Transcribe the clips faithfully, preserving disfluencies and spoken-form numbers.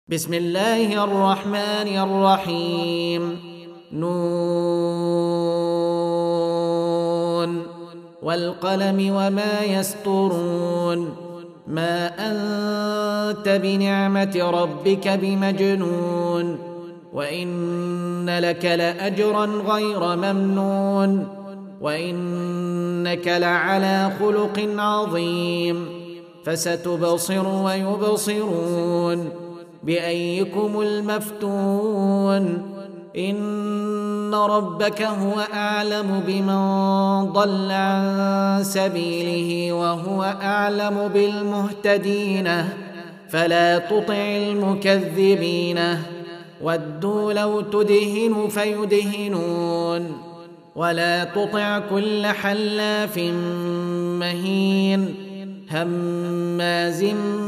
بسم الله الرحمن الرحيم. نون والقلم وما يسطرون. ما أنت بنعمة ربك بمجنون، وإن لك لأجرا غير ممنون، وإنك لعلى خلق عظيم. فستبصر ويبصرون بأيكم المفتون. إن ربك هو أعلم بمن ضل عن سبيله وهو أعلم بالمهتدين. فلا تطع المكذبين. ودوا لو تدهن فيدهنون. ولا تطع كل حلاف مهين هماز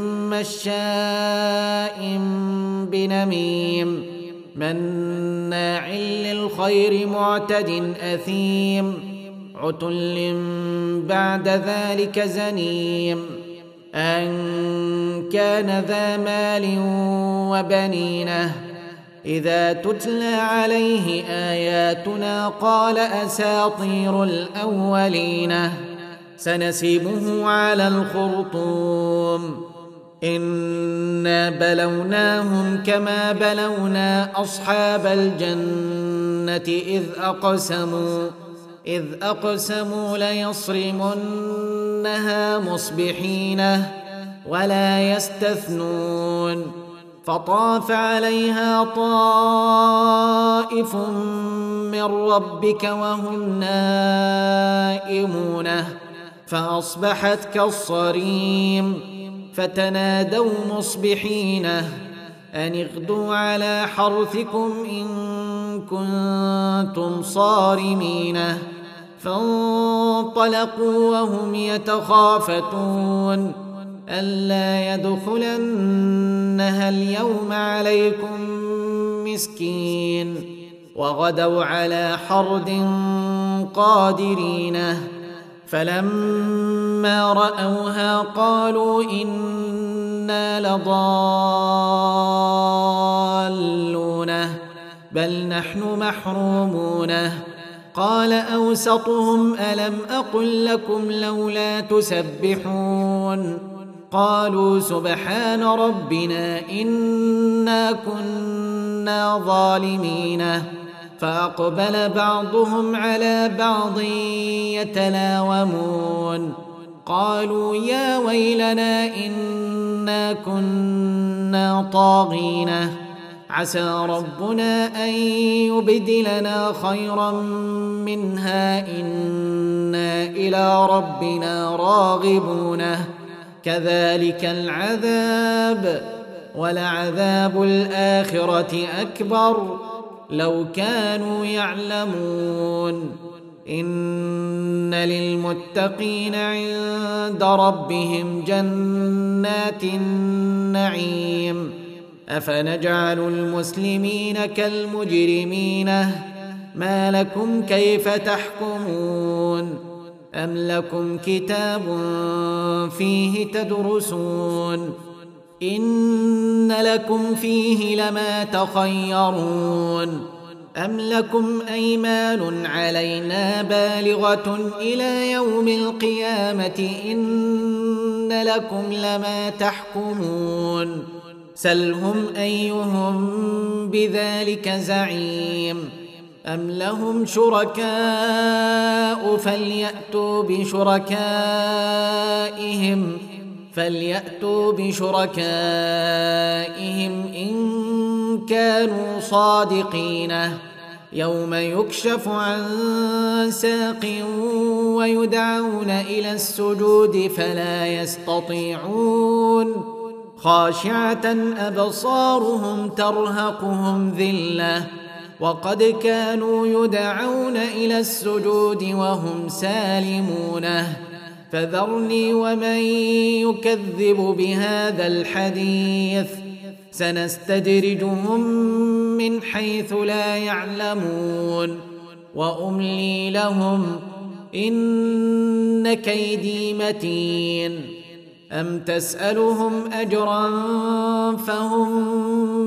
مشاء بنميم مناع للخير معتد أثيم عتل بعد ذلك زنيم أن كان ذا مال وبنينه إذا تتلى عليه آياتنا قال أساطير الأولين سنسيبه على الخرطوم. إنا بلوناهم كما بلونا أصحاب الجنة إذ أقسموا إذ أقسموا ليصرمنها مصبحين ولا يستثنون. فطاف عليها طائف من ربك وهم نائمون فأصبحت كالصريم. فتنادوا مصبحين أن اغدوا على حرثكم إن كنتم صارمين. فانطلقوا وهم يتخافتون ألا يدخلنها اليوم عليكم مسكين. وغدوا على حرد قادرين. فلما رأوها قالوا إنا لضالون بل نحن محرومون. قال أوسطهم ألم أقل لكم لولا تسبحون. قالوا سبحان ربنا إنا كنا ظالمين. فأقبل بعضهم على بعض يتلاومون قالوا يا ويلنا إنا كنا طاغين عسى ربنا أن يبدلنا خيرا منها إنا إلى ربنا راغبون. كذلك العذاب ولعذاب الآخرة أكبر لو كانوا يعلمون. إن للمتقين عند ربهم جنات النعيم. أفنجعل المسلمين كالمجرمين ما لكم كيف تحكمون. أم لكم كتاب فيه تدرسون إن لكم فيه لما تخيرون. أم لكم أيمان علينا بالغة إلى يوم القيامة إن لكم لما تحكمون. سلهم أيهم بذلك زعيم. أم لهم شركاء فليأتوا بشركائهم فليأتوا بشركائهم إن كانوا صادقين. يوم يكشف عن ساق ويدعون إلى السجود فلا يستطيعون خاشعة أبصارهم ترهقهم ذلة وقد كانوا يدعون إلى السجود وهم سالمونه. فذرني ومن يكذب بهذا الحديث سنستدرجهم من حيث لا يعلمون وأملي لهم إن كيدي متين. أم تسألهم أجرا فهم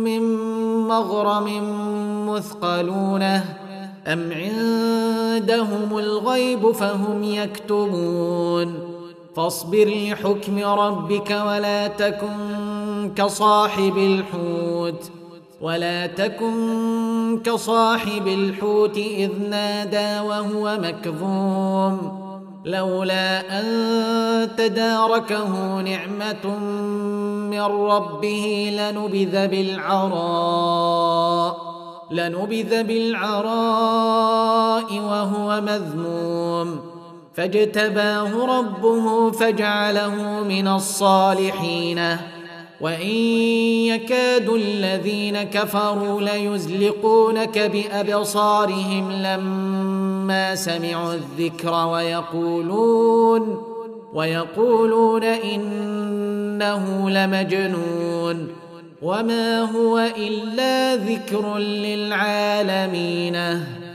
مغرم مثقلونه أم عندهم الغيب فهم يكتبون فاصبر لحكم ربك ولا تكن كصاحب الحوت ولا تكن كصاحب الحوت إذ نادى وهو مكظوم لولا أن تداركه نعمة من ربه لنبذ بالعراء لنبذ بالعراء وهو مذموم فاجتباه ربه فجعله من الصالحين وإن يكاد الذين كفروا ليزلقونك بأبصارهم لما سمعوا الذكر ويقولون ويقولون إنه لمجنون وما هو إلا ذكر للعالمين